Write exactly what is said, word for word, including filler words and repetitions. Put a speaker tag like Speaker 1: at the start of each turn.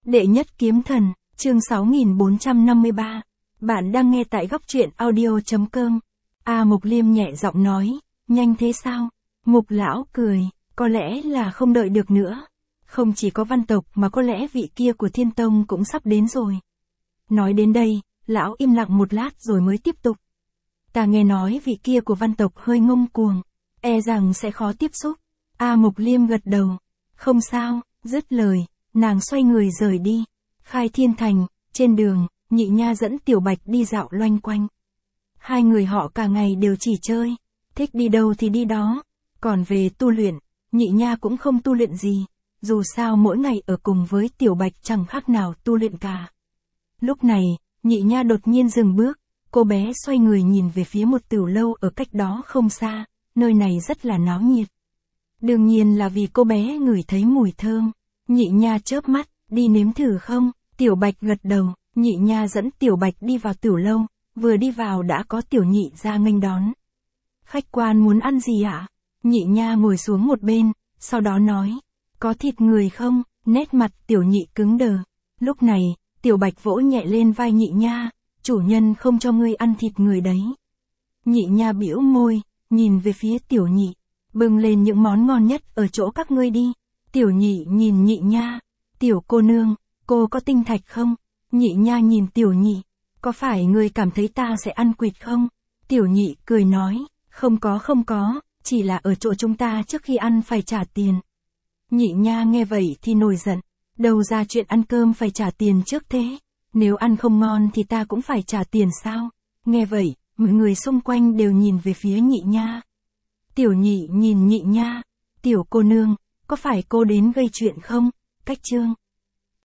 Speaker 1: Đệ nhất kiếm thần, chương sáu nghìn bốn trăm năm mươi ba. Bạn đang nghe tại góc truyện audio.com. A Mục Liêm nhẹ giọng nói, nhanh thế sao? Mục lão cười, có lẽ là không đợi được nữa. Không chỉ có Văn tộc mà có lẽ vị kia của Thiên Tông cũng sắp đến rồi. Nói đến đây, lão im lặng một lát rồi mới tiếp tục. Ta nghe nói vị kia của Văn tộc hơi ngông cuồng, e rằng sẽ khó tiếp xúc. A Mục Liêm gật đầu, không sao, dứt lời, nàng xoay người rời đi. Khai Thiên Thành, trên đường, Nhị Nha dẫn Tiểu Bạch đi dạo loanh quanh. Hai người họ cả ngày đều chỉ chơi, thích đi đâu thì đi đó. Còn về tu luyện, Nhị Nha cũng không tu luyện gì, dù sao mỗi ngày ở cùng với Tiểu Bạch chẳng khác nào tu luyện cả. Lúc này, Nhị Nha đột nhiên dừng bước, cô bé xoay người nhìn về phía một tiểu lâu ở cách đó không xa, nơi này rất là náo nhiệt. Đương nhiên là vì cô bé ngửi thấy mùi thơm. Nhị Nha chớp mắt, đi nếm thử không? Tiểu Bạch gật đầu, Nhị Nha dẫn Tiểu Bạch đi vào tiểu lâu, vừa đi vào đã có Tiểu Nhị ra nghênh đón. Khách quan muốn ăn gì ạ? Nhị Nha ngồi xuống một bên, sau đó nói, có thịt người không? Nét mặt Tiểu Nhị cứng đờ. Lúc này, Tiểu Bạch vỗ nhẹ lên vai Nhị Nha, chủ nhân không cho ngươi ăn thịt người đấy. Nhị Nha bĩu môi, nhìn về phía Tiểu Nhị, bưng lên những món ngon nhất ở chỗ các ngươi đi. Tiểu Nhị nhìn Nhị Nha, tiểu cô nương, cô có tinh thạch không? Nhị Nha nhìn Tiểu Nhị, có phải ngươi cảm thấy ta sẽ ăn quỵt không? Tiểu Nhị cười nói, không có không có, chỉ là ở chỗ chúng ta trước khi ăn phải trả tiền. Nhị Nha nghe vậy thì nổi giận, đâu ra chuyện ăn cơm phải trả tiền trước thế, nếu ăn không ngon thì ta cũng phải trả tiền sao? Nghe vậy, mọi người xung quanh đều nhìn về phía Nhị Nha. Tiểu Nhị nhìn Nhị Nha, tiểu cô nương, có phải cô đến gây chuyện không? Cách chương